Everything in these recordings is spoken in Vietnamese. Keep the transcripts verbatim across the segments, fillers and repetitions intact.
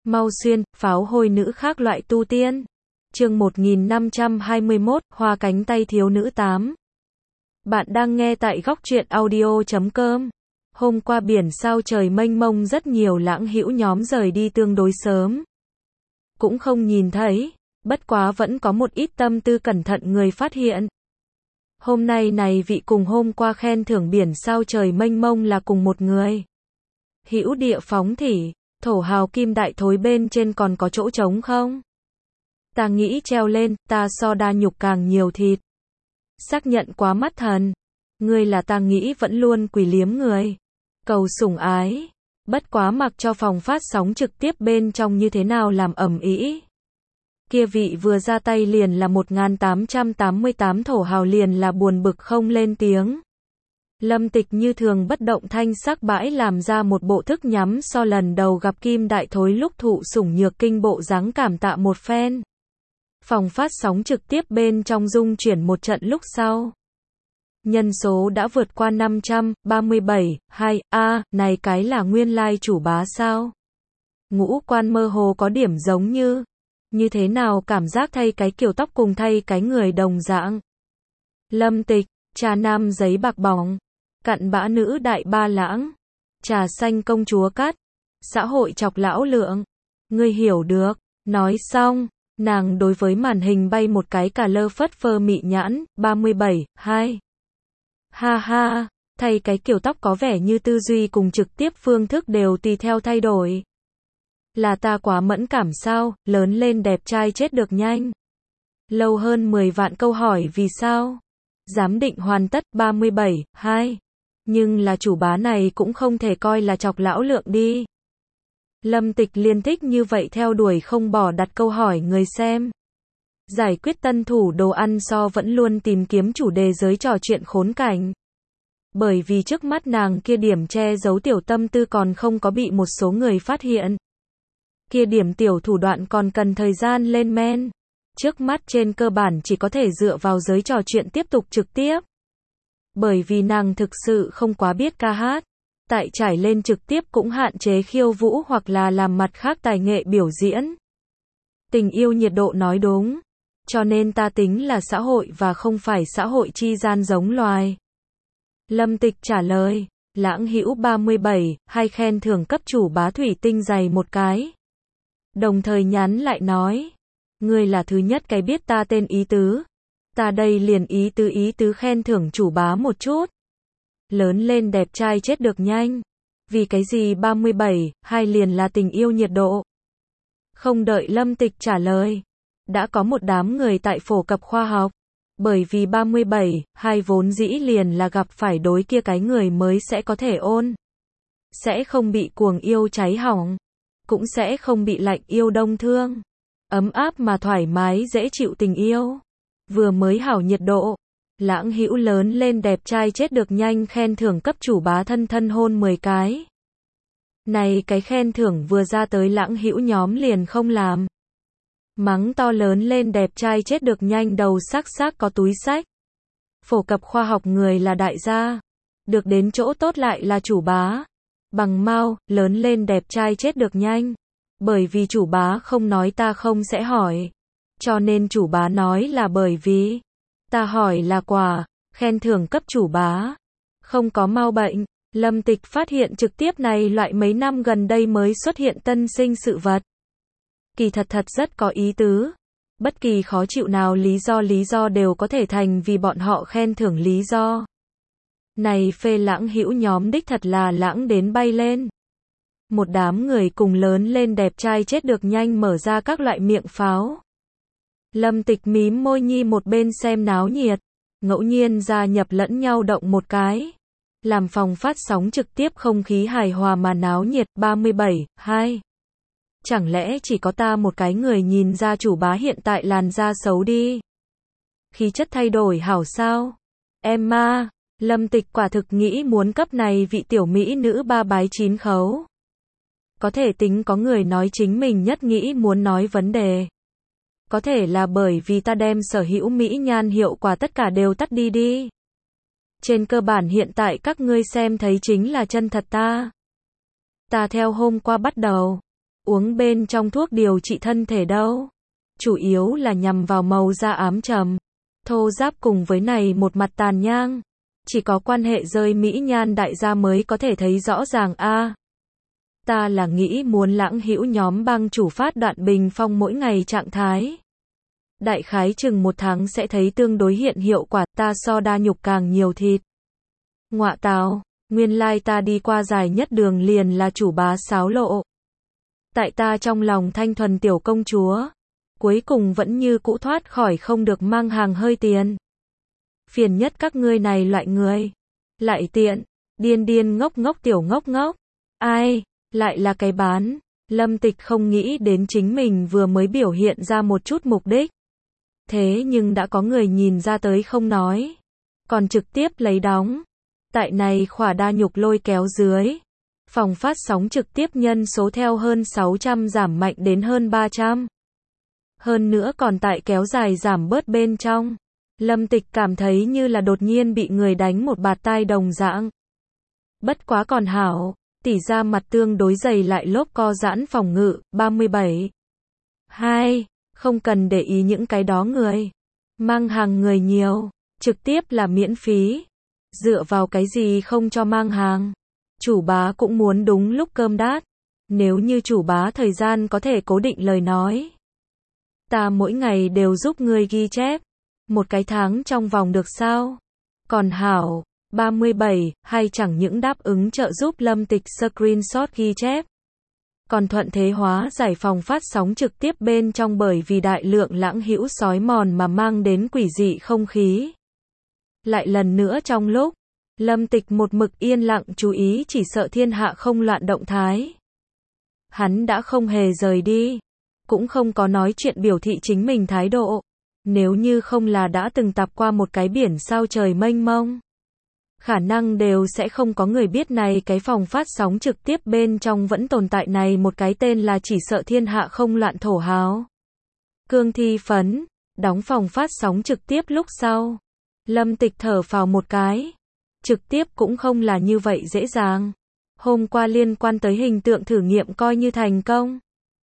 Mau xuyên, pháo hôi nữ khác loại tu tiên. Chương một nghìn năm trăm hai mươi mốt, Hoa cánh tay thiếu nữ tám. Bạn đang nghe tại góc truyện audio chấm com. Hôm qua biển sao trời mênh mông, rất nhiều lãng hữu nhóm rời đi tương đối sớm. Cũng không nhìn thấy, bất quá vẫn có một ít tâm tư cẩn thận người phát hiện. Hôm nay này vị cùng hôm qua khen thưởng biển sao trời mênh mông là cùng một người. Hữu địa phóng thỉ, thổ hào kim đại thối bên trên còn có chỗ trống không? Ta nghĩ treo lên, ta so đa nhục càng nhiều thịt. Xác nhận quá mắt thần. Ngươi là ta nghĩ vẫn luôn quỳ liếm người. Cầu sủng ái. Bất quá mặc cho phòng phát sóng trực tiếp bên trong như thế nào làm ầm ĩ. Kia vị vừa ra tay liền là một nghìn tám trăm tám mươi tám thổ hào liền là buồn bực không lên tiếng. Lâm Tịch như thường bất động thanh sắc bãi làm ra một bộ thức nhắm so lần đầu gặp kim đại thối lúc thụ sủng nhược kinh bộ dáng cảm tạ một phen. Phòng phát sóng trực tiếp bên trong dung chuyển một trận lúc sau. Nhân số đã vượt qua năm trăm ba mươi bảy, hai, a, này cái là nguyên lai chủ bá sao? Ngũ quan mơ hồ có điểm giống như, như thế nào cảm giác thay cái kiểu tóc cùng thay cái người đồng dạng. Lâm Tịch, trà nam giấy bạc bóng, cặn bã nữ đại ba lãng, trà xanh công chúa cát, xã hội chọc lão lượng. Ngươi hiểu được, nói xong. Nàng đối với màn hình bay một cái cà lơ phất phơ mị nhãn, ba mươi bảy, hai. Ha ha, thay cái kiểu tóc có vẻ như tư duy cùng trực tiếp phương thức đều tùy theo thay đổi. Là ta quá mẫn cảm sao, lớn lên đẹp trai chết được nhanh. Lâu hơn mười vạn câu hỏi vì sao? Giám định hoàn tất, ba mươi bảy, hai. Nhưng là chủ bá này cũng không thể coi là chọc lão lượng đi. Lâm Tịch liên thích như vậy theo đuổi không bỏ đặt câu hỏi người xem. Giải quyết tân thủ đồ ăn so vẫn luôn tìm kiếm chủ đề giới trò chuyện khốn cảnh. Bởi vì trước mắt nàng kia điểm che giấu tiểu tâm tư còn không có bị một số người phát hiện. Kia điểm tiểu thủ đoạn còn cần thời gian lên men. Trước mắt trên cơ bản chỉ có thể dựa vào giới trò chuyện tiếp tục trực tiếp. Bởi vì nàng thực sự không quá biết ca hát. Tại trải lên trực tiếp cũng hạn chế khiêu vũ hoặc là làm mặt khác tài nghệ biểu diễn. Tình yêu nhiệt độ nói đúng. Cho nên ta tính là xã hội và không phải xã hội chi gian giống loài. Lâm Tịch trả lời. Lãng hữu ba mươi bảy, hay khen thưởng cấp chủ bá thủy tinh dày một cái. Đồng thời nhắn lại nói. Ngươi là thứ nhất cái biết ta tên ý tứ. Ta đây liền ý tứ ý tứ khen thưởng chủ bá một chút. Lớn lên đẹp trai chết được nhanh. Vì cái gì ba mươi bảy, hai liền là tình yêu nhiệt độ. Không đợi Lâm Tịch trả lời. Đã có một đám người tại phổ cập khoa học. Bởi vì ba mươi bảy, hai vốn dĩ liền là gặp phải đối kia cái người mới sẽ có thể ôn. Sẽ không bị cuồng yêu cháy hỏng. Cũng sẽ không bị lạnh yêu đông thương. Ấm áp mà thoải mái dễ chịu tình yêu. Vừa mới hảo nhiệt độ. Lãng hữu lớn lên đẹp trai chết được nhanh khen thưởng cấp chủ bá thân thân hôn mười cái. Này cái khen thưởng vừa ra tới lãng hữu nhóm liền không làm. Mắng to lớn lên đẹp trai chết được nhanh đầu sắc sắc có túi sách. Phổ cập khoa học người là đại gia. Được đến chỗ tốt lại là chủ bá. Bằng mau, lớn lên đẹp trai chết được nhanh. Bởi vì chủ bá không nói ta không sẽ hỏi. Cho nên chủ bá nói là bởi vì. Ta hỏi là quả, khen thưởng cấp chủ bá. Không có mau bệnh. Lâm Tịch phát hiện trực tiếp này loại mấy năm gần đây mới xuất hiện tân sinh sự vật. Kỳ thật thật rất có ý tứ. Bất kỳ khó chịu nào lý do lý do đều có thể thành vì bọn họ khen thưởng lý do. Này phê lãng hữu nhóm đích thật là lãng đến bay lên. Một đám người cùng lớn lên đẹp trai chết được nhanh mở ra các loại miệng pháo. Lâm Tịch mím môi nhi một bên xem náo nhiệt, ngẫu nhiên gia nhập lẫn nhau động một cái. Làm phòng phát sóng trực tiếp không khí hài hòa mà náo nhiệt, ba mươi bảy, hai. Chẳng lẽ chỉ có ta một cái người nhìn ra chủ bá hiện tại làn da xấu đi? Khí chất thay đổi hảo sao? Emma, Lâm Tịch quả thực nghĩ muốn cấp này vị tiểu mỹ nữ ba bái chín khấu. Có thể tính có người nói chính mình nhất nghĩ muốn nói vấn đề. Có thể là bởi vì ta đem sở hữu mỹ nhan hiệu quả tất cả đều tắt đi đi. Trên cơ bản hiện tại các ngươi xem thấy chính là chân thật ta. Ta theo hôm qua bắt đầu. uống bên trong thuốc điều trị thân thể đâu. Chủ yếu là nhằm vào màu da ám trầm, thô ráp cùng với này một mặt tàn nhang. Chỉ có quan hệ rơi mỹ nhan đại gia mới có thể thấy rõ ràng a. À, ta là nghĩ muốn lãng hữu nhóm bang chủ phát đoạn bình phong mỗi ngày trạng thái. Đại khái chừng một tháng sẽ thấy tương đối hiện hiệu quả, ta so đa nhục càng nhiều thịt. Ngọa tào, nguyên lai ta đi qua dài nhất đường liền là chủ bá xáo lộ. Tại ta trong lòng thanh thuần tiểu công chúa, cuối cùng vẫn như cũ thoát khỏi không được mang hàng hơi tiền. Phiền nhất các ngươi này loại người. Lại tiện, điên điên ngốc ngốc tiểu ngốc ngốc. Ai, lại là cái bán. Lâm Tịch không nghĩ đến chính mình vừa mới biểu hiện ra một chút mục đích. Thế nhưng đã có người nhìn ra tới không nói. Còn trực tiếp lấy đóng. Tại này khỏa đa nhục lôi kéo dưới. Phòng phát sóng trực tiếp nhân số theo hơn sáu trăm giảm mạnh đến hơn ba trăm. Hơn nữa còn tại kéo dài giảm bớt bên trong. Lâm Tịch cảm thấy như là đột nhiên bị người đánh một bạt tai đồng dạng. Bất quá còn hảo, tỉ ra mặt tương đối dày lại lốp co giãn phòng ngự, ba mươi bảy. hai. Không cần để ý những cái đó người. Mang hàng người nhiều, trực tiếp là miễn phí. Dựa vào cái gì không cho mang hàng. Chủ bá cũng muốn đúng lúc cơm đát. Nếu như chủ bá thời gian có thể cố định lời nói. Ta mỗi ngày đều giúp ngươi ghi chép. Một cái tháng trong vòng được sao? Còn hảo, ba mươi bảy, hay chẳng những đáp ứng trợ giúp Lâm Tịch screenshot ghi chép. Còn thuận thế hóa giải phòng phát sóng trực tiếp bên trong bởi vì đại lượng lãng hữu sói mòn mà mang đến quỷ dị không khí. Lại lần nữa trong lúc, Lâm Tịch một mực yên lặng chú ý chỉ sợ thiên hạ không loạn động thái. Hắn đã không hề rời đi, cũng không có nói chuyện biểu thị chính mình thái độ. Nếu như không là đã từng tập qua một cái biển sao trời mênh mông, khả năng đều sẽ không có người biết này cái phòng phát sóng trực tiếp bên trong vẫn tồn tại này một cái tên là chỉ sợ thiên hạ không loạn thổ hào. Cương Thi Phấn, đóng phòng phát sóng trực tiếp lúc sau. Lâm Tịch thở phào một cái. Trực tiếp cũng không là như vậy dễ dàng. Hôm qua liên quan tới hình tượng thử nghiệm coi như thành công.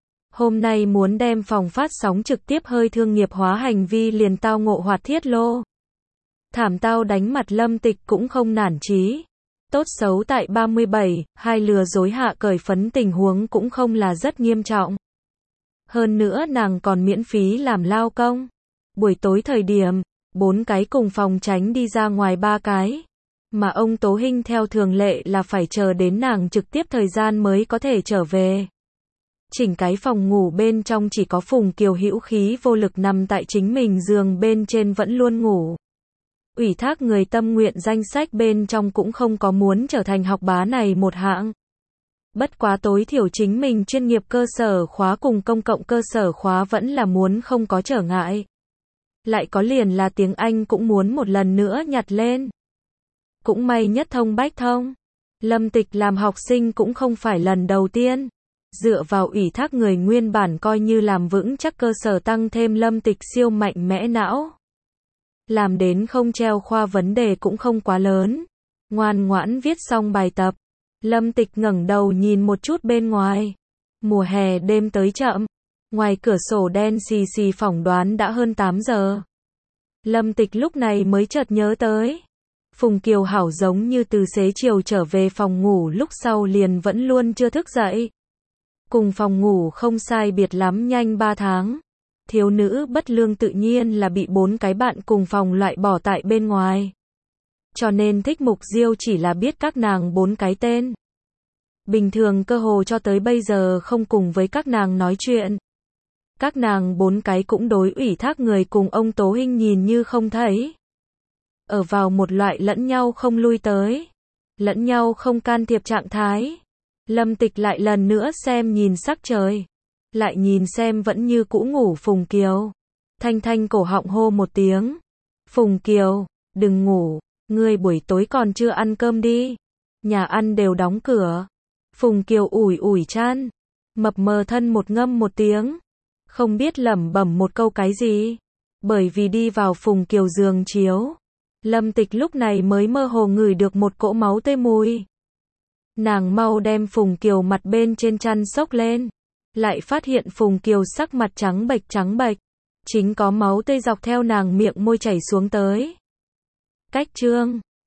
Hôm nay muốn đem phòng phát sóng trực tiếp hơi thương nghiệp hóa hành vi liền tao ngộ hoạt thiết lô. Thảm tao đánh mặt Lâm Tịch cũng không nản chí. Tốt xấu tại ba mươi bảy, hai lừa dối hạ cởi phấn tình huống cũng không là rất nghiêm trọng. Hơn nữa nàng còn miễn phí làm lao công. Buổi tối thời điểm, bốn cái cùng phòng tránh đi ra ngoài ba cái. Mà ông Tố Hinh theo thường lệ là phải chờ đến nàng trực tiếp thời gian mới có thể trở về. Chỉnh cái phòng ngủ bên trong chỉ có Phùng Kiều hữu khí vô lực nằm tại chính mình giường bên trên vẫn luôn ngủ. Ủy thác người tâm nguyện danh sách bên trong cũng không có muốn trở thành học bá này một hạng. Bất quá tối thiểu chính mình chuyên nghiệp cơ sở khóa cùng công cộng cơ sở khóa vẫn là muốn không có trở ngại. Lại có liền là tiếng Anh cũng muốn một lần nữa nhặt lên. Cũng may nhất thông bách thông. Lâm Tịch làm học sinh cũng không phải lần đầu tiên. Dựa vào ủy thác người nguyên bản coi như làm vững chắc cơ sở tăng thêm Lâm Tịch siêu mạnh mẽ não. Làm đến không treo khoa vấn đề cũng không quá lớn. Ngoan ngoãn viết xong bài tập. Lâm Tịch ngẩng đầu nhìn một chút bên ngoài. Mùa hè đêm tới chậm. Ngoài cửa sổ đen xì xì phỏng đoán đã hơn tám giờ. Lâm Tịch lúc này mới chợt nhớ tới. Phùng Kiều hảo giống như từ xế chiều trở về phòng ngủ lúc sau liền vẫn luôn chưa thức dậy. Cùng phòng ngủ không sai biệt lắm nhanh ba tháng. Thiếu nữ bất lương tự nhiên là bị bốn cái bạn cùng phòng loại bỏ tại bên ngoài. Cho nên Thích Mục Diêu chỉ là biết các nàng bốn cái tên. Bình thường cơ hồ cho tới bây giờ không cùng với các nàng nói chuyện. Các nàng bốn cái cũng đối ủy thác người cùng ông Tố Hinh nhìn như không thấy. Ở vào một loại lẫn nhau không lui tới. Lẫn nhau không can thiệp trạng thái. Lâm Tịch lại lần nữa xem nhìn sắc trời. Lại nhìn xem vẫn như cũ ngủ Phùng Kiều. Thanh thanh cổ họng hô một tiếng. Phùng Kiều, đừng ngủ. Ngươi buổi tối còn chưa ăn cơm đi. Nhà ăn đều đóng cửa. Phùng Kiều ủi ủi chăn. Mập mờ thân một ngâm một tiếng. Không biết lẩm bẩm một câu cái gì. Bởi vì đi vào Phùng Kiều giường chiếu. Lâm Tịch lúc này mới mơ hồ ngửi được một cỗ máu tê mùi. Nàng mau đem Phùng Kiều mặt bên trên chăn xốc lên. lại phát hiện Phùng Kiều sắc mặt trắng bệch trắng bệch, chính có máu tươi dọc theo nàng miệng môi chảy xuống tới. Cách chương